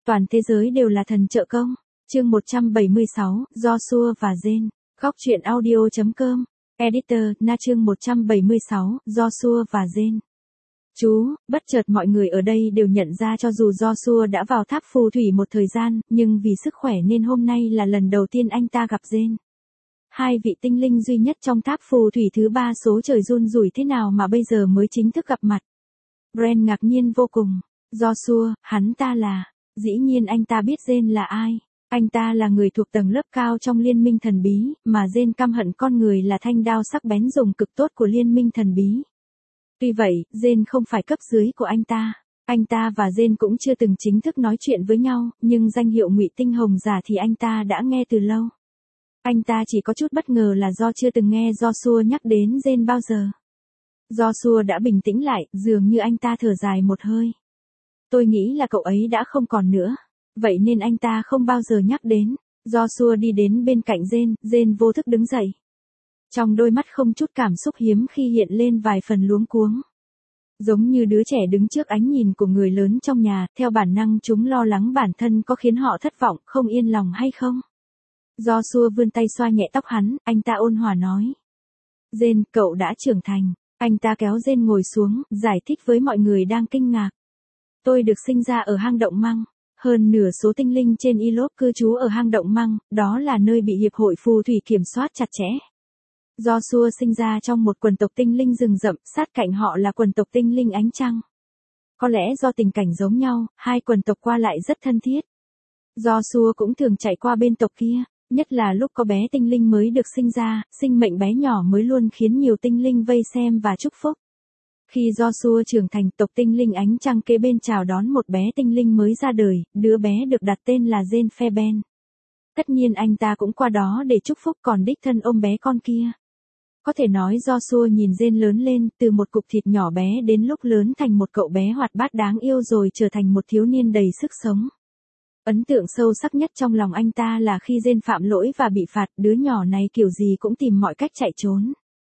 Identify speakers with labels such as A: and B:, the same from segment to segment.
A: toàn thế giới đều là thần trợ công. Chương 176, Joshua và Jane. Góc truyện audio.com. Editor, Na chương 176, Joshua và Jane. Chú, bất chợt mọi người ở đây đều nhận ra cho dù Joshua đã vào tháp phù thủy một thời gian, nhưng vì sức khỏe nên hôm nay là lần đầu tiên anh ta gặp Jane. Hai vị tinh linh duy nhất trong tháp phù thủy thứ ba số trời run rủi thế nào mà bây giờ mới chính thức gặp mặt. Bren ngạc nhiên vô cùng. Joshua, hắn ta là... Dĩ nhiên anh ta biết Jane là ai. Anh ta là người thuộc tầng lớp cao trong liên minh thần bí, mà Jane căm hận con người là thanh đao sắc bén dùng cực tốt của liên minh thần bí. Tuy vậy, Jane không phải cấp dưới của anh ta. Anh ta và Jane cũng chưa từng chính thức nói chuyện với nhau, nhưng danh hiệu Ngụy Tinh Hồng Giả thì anh ta đã nghe từ lâu. Anh ta chỉ có chút bất ngờ là do chưa từng nghe Joshua nhắc đến Jane bao giờ. Joshua đã bình tĩnh lại, dường như anh ta thở dài một hơi. Tôi nghĩ là cậu ấy đã không còn nữa. Vậy nên anh ta không bao giờ nhắc đến. Joshua đi đến bên cạnh Jane vô thức đứng dậy. Trong đôi mắt không chút cảm xúc hiếm khi hiện lên vài phần luống cuống. Giống như đứa trẻ đứng trước ánh nhìn của người lớn trong nhà, theo bản năng chúng lo lắng bản thân có khiến họ thất vọng, không yên lòng hay không. Joshua vươn tay xoa nhẹ tóc hắn, anh ta ôn hòa nói. Jane, cậu đã trưởng thành. Anh ta kéo Jane ngồi xuống, giải thích với mọi người đang kinh ngạc. Tôi được sinh ra ở hang động măng. Hơn nửa số tinh linh trên Ilop cư trú ở hang động măng, đó là nơi bị hiệp hội phù thủy kiểm soát chặt chẽ. Joshua sinh ra trong một quần tộc tinh linh rừng rậm, sát cạnh họ là quần tộc tinh linh ánh trăng. Có lẽ do tình cảnh giống nhau, hai quần tộc qua lại rất thân thiết. Joshua cũng thường chạy qua bên tộc kia, nhất là lúc có bé tinh linh mới được sinh ra, sinh mệnh bé nhỏ mới luôn khiến nhiều tinh linh vây xem và chúc phúc. Khi Joshua trưởng thành, tộc tinh linh ánh trăng kế bên chào đón một bé tinh linh mới ra đời, đứa bé được đặt tên là Jane Fairbairn. Tất nhiên anh ta cũng qua đó để chúc phúc còn đích thân ôm bé con kia. Có thể nói Joshua nhìn Jane lớn lên, từ một cục thịt nhỏ bé đến lúc lớn thành một cậu bé hoạt bát đáng yêu rồi trở thành một thiếu niên đầy sức sống. Ấn tượng sâu sắc nhất trong lòng anh ta là khi Jane phạm lỗi và bị phạt, đứa nhỏ này kiểu gì cũng tìm mọi cách chạy trốn.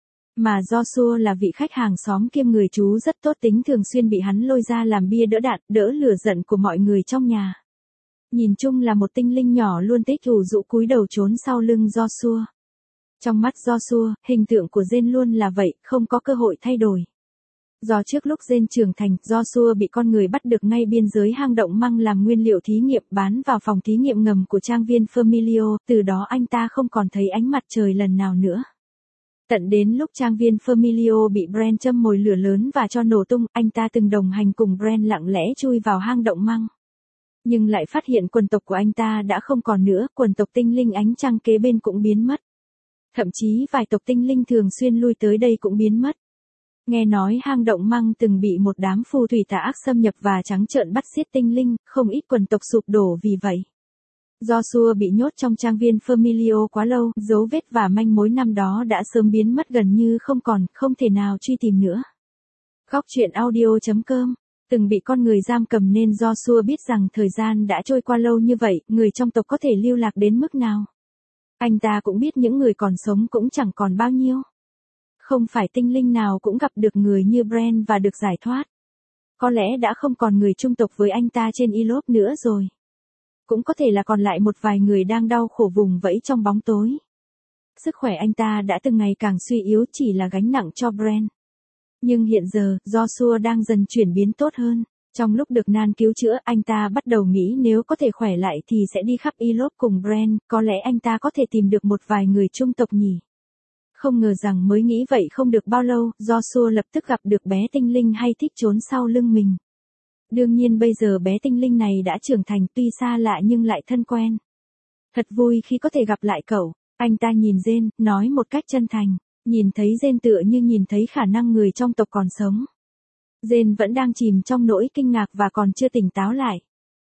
A: Mà Joshua là vị khách hàng xóm kiêm người chú rất tốt tính, thường xuyên bị hắn lôi ra làm bia đỡ đạn, đỡ lửa giận của mọi người trong nhà. Nhìn chung là một tinh linh nhỏ luôn thích ủ rũ cúi đầu trốn sau lưng Joshua. Trong mắt Joshua, hình tượng của Jane luôn là vậy, không có cơ hội thay đổi. Do trước lúc Jane trưởng thành, Joshua bị con người bắt được ngay biên giới hang động măng làm nguyên liệu thí nghiệm, bán vào phòng thí nghiệm ngầm của trang viên Familio, từ đó anh ta không còn thấy ánh mặt trời lần nào nữa. Tận đến lúc trang viên Familio bị Bren châm mồi lửa lớn và cho nổ tung, anh ta từng đồng hành cùng Bren lặng lẽ chui vào hang động măng. Nhưng lại phát hiện quần tộc của anh ta đã không còn nữa, quần tộc tinh linh ánh trăng kế bên cũng biến mất. Thậm chí vài tộc tinh linh thường xuyên lui tới đây cũng biến mất. Nghe nói hang động măng từng bị một đám phù thủy tà ác xâm nhập và trắng trợn bắt giết tinh linh, không ít quần tộc sụp đổ vì vậy. Joshua bị nhốt trong trang viên Familio quá lâu, dấu vết và manh mối năm đó đã sớm biến mất gần như không còn, không thể nào truy tìm nữa. Góc truyện audio.com. Từng bị con người giam cầm nên Joshua biết rằng thời gian đã trôi qua lâu như vậy, người trong tộc có thể lưu lạc đến mức nào. Anh ta cũng biết những người còn sống cũng chẳng còn bao nhiêu. Không phải tinh linh nào cũng gặp được người như Bren và được giải thoát. Có lẽ đã không còn người chung tộc với anh ta trên Ilop nữa rồi. Cũng có thể là còn lại một vài người đang đau khổ vùng vẫy trong bóng tối. Sức khỏe anh ta đã từng ngày càng suy yếu, chỉ là gánh nặng cho Bren. Nhưng hiện giờ, Joshua đang dần chuyển biến tốt hơn. Trong lúc được nan cứu chữa, anh ta bắt đầu nghĩ nếu có thể khỏe lại thì sẽ đi khắp Ilop cùng Bren, có lẽ anh ta có thể tìm được một vài người chung tộc nhỉ. Không ngờ rằng mới nghĩ vậy không được bao lâu, Joshua lập tức gặp được bé tinh linh hay thích trốn sau lưng mình. Đương nhiên bây giờ bé tinh linh này đã trưởng thành, tuy xa lạ nhưng lại thân quen. Thật vui khi có thể gặp lại cậu. Anh ta nhìn Jane, nói một cách chân thành. Nhìn thấy Jane tựa như nhìn thấy khả năng người trong tộc còn sống. Jane vẫn đang chìm trong nỗi kinh ngạc và còn chưa tỉnh táo lại.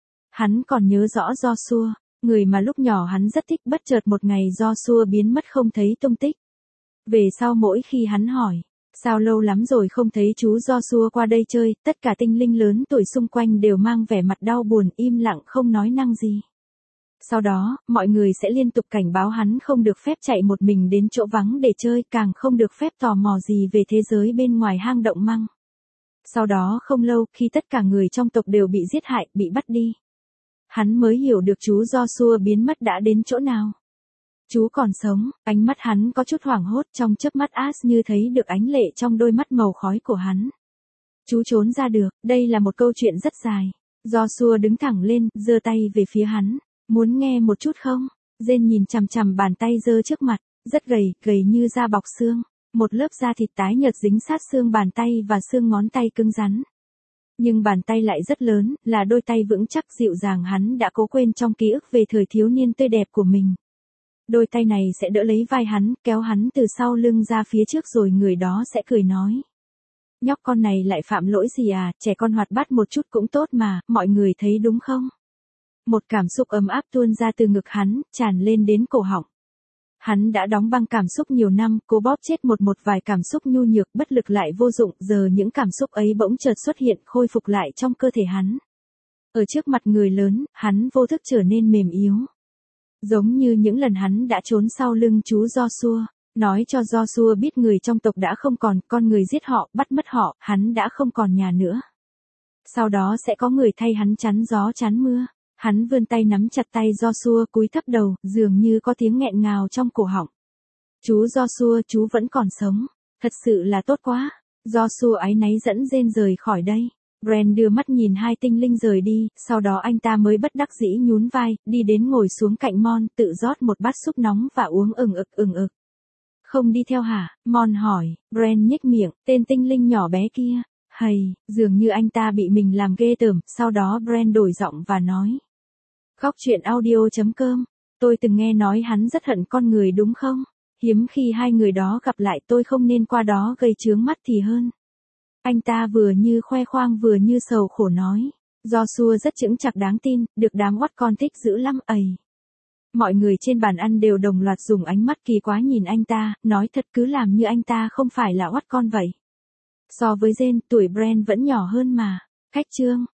A: Hắn còn nhớ rõ Joshua, người mà lúc nhỏ hắn rất thích, bất chợt một ngày Joshua biến mất không thấy tung tích. Về sau mỗi khi hắn hỏi, sao lâu lắm rồi không thấy chú Joshua qua đây chơi, tất cả tinh linh lớn tuổi xung quanh đều mang vẻ mặt đau buồn, im lặng không nói năng gì. Sau đó, mọi người sẽ liên tục cảnh báo hắn không được phép chạy một mình đến chỗ vắng để chơi, càng không được phép tò mò gì về thế giới bên ngoài hang động măng. Sau đó không lâu, khi tất cả người trong tộc đều bị giết hại, bị bắt đi, Hắn mới hiểu được chú Joshua biến mất đã đến chỗ nào. Chú còn sống, ánh mắt hắn có chút hoảng hốt, trong chớp mắt Ash như thấy được ánh lệ trong đôi mắt màu khói của hắn. Chú trốn ra được, đây là một câu chuyện rất dài. Joshua đứng thẳng lên, giơ tay về phía hắn. Muốn nghe một chút không? Jane nhìn chằm chằm bàn tay giơ trước mặt, rất gầy, gầy như da bọc xương. Một lớp da thịt tái nhợt dính sát xương bàn tay và xương ngón tay cứng rắn. Nhưng bàn tay lại rất lớn, là đôi tay vững chắc dịu dàng hắn đã cố quên trong ký ức về thời thiếu niên tươi đẹp của mình. Đôi tay này sẽ đỡ lấy vai hắn, kéo hắn từ sau lưng ra phía trước rồi người đó sẽ cười nói. Nhóc con này lại phạm lỗi gì à, trẻ con hoạt bát một chút cũng tốt mà, mọi người thấy đúng không? Một cảm xúc ấm áp tuôn ra từ ngực hắn, tràn lên đến cổ họng. Hắn đã đóng băng cảm xúc nhiều năm, cố bóp chết một vài cảm xúc nhu nhược bất lực lại vô dụng, giờ những cảm xúc ấy bỗng chợt xuất hiện khôi phục lại trong cơ thể hắn. Ở trước mặt người lớn, hắn vô thức trở nên mềm yếu. Giống như những lần hắn đã trốn sau lưng chú Joshua, nói cho Joshua biết người trong tộc đã không còn, con người giết họ, bắt mất họ, hắn đã không còn nhà nữa. Sau đó sẽ có người thay hắn chắn gió chắn mưa. Hắn vươn tay nắm chặt tay Joshua cúi thấp đầu, dường như có tiếng nghẹn ngào trong cổ họng. Chú Joshua, chú vẫn còn sống. Thật sự là tốt quá. Joshua áy náy dẫn Jane rời khỏi đây. Bran đưa mắt nhìn hai tinh linh rời đi, sau đó anh ta mới bất đắc dĩ nhún vai, đi đến ngồi xuống cạnh Mon, tự rót một bát súp nóng và uống ừng ực. Không đi theo hả? Mon hỏi. Bran nhếch miệng, tên tinh linh nhỏ bé kia. Hầy, dường như anh ta bị mình làm ghê tởm, sau đó Bran đổi giọng và nói. Góc truyện audio.com, tôi từng nghe nói hắn rất hận con người đúng không? Hiếm khi hai người đó gặp lại, tôi không nên qua đó gây chướng mắt thì hơn. Anh ta vừa như khoe khoang vừa như sầu khổ nói. Joshua rất chững chạc đáng tin, được đám oắt con thích dữ lắm ầy. Mọi người trên bàn ăn đều đồng loạt dùng ánh mắt kỳ quái nhìn anh ta, nói thật cứ làm như anh ta không phải là oắt con vậy. So với Jane, tuổi Bran vẫn nhỏ hơn mà. Khách chương.